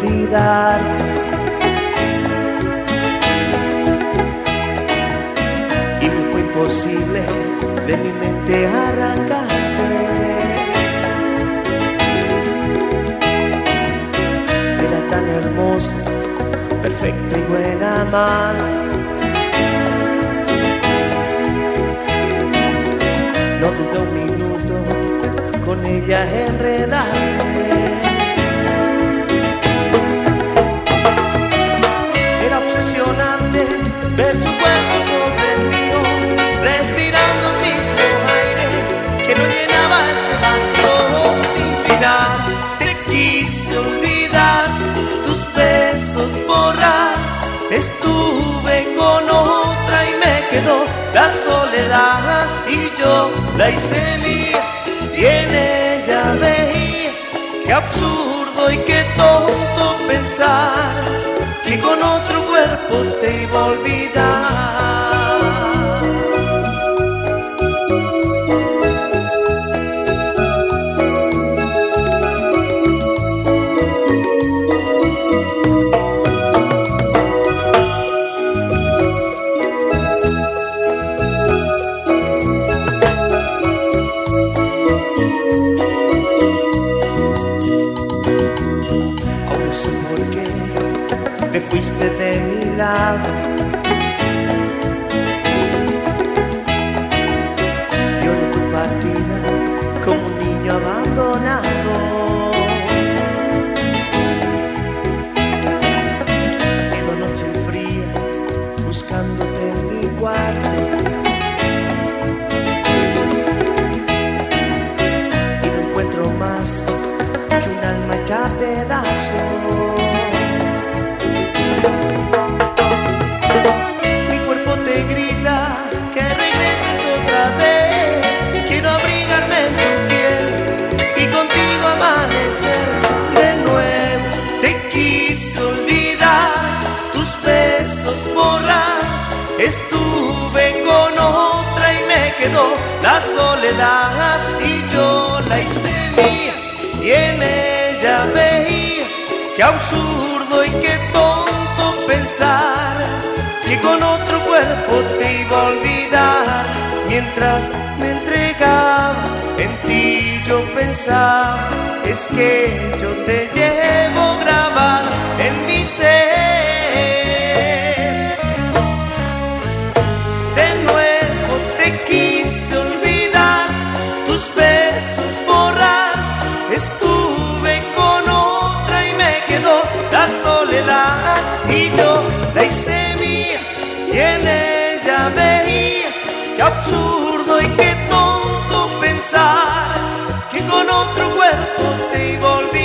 olvidar. Y me fue imposible de mi mente arrancarte. Era tan hermosa, perfecta y buena amante. No dudé un minuto con ella enredarme. Era obsesionante ver su cuerpo sobre el mío, respirando el mismo aire que no llenaba ese vacío sin final. Te quise olvidar, tus besos borrar. Estuve con otra y me quedó la soledad, y yo la hice mía, y en ella veía qué absurdo y qué tonto pensar que con otro cuerpo te iba a olvidar. Te fuiste de mi lado, lloro tu partida como un niño abandonado. Ha sido noche fría buscándote en mi cuarto, y no encuentro más que un alma hecha a pedazos. Mi cuerpo te grita que regreses otra vez. Quiero abrigarme en tu piel y contigo amanecer de nuevo. Te quise olvidar, tus besos borrar. Estuve con otra y me quedó la soledad, y yo la hice mía, y en ella veía qué absurdo y qué tonto pensar que con otro cuerpo te iba a olvidar. Mientras me entregaba, en ti yo pensaba, es que yo te llevo grabado en mi ser. De nuevo te quise olvidar, tus besos borrar. Estuve con otra y me quedó la soledad, y yo la hice mía, y en ella veía qué absurdo y qué tonto pensar que con otro cuerpo te iba a olvidar.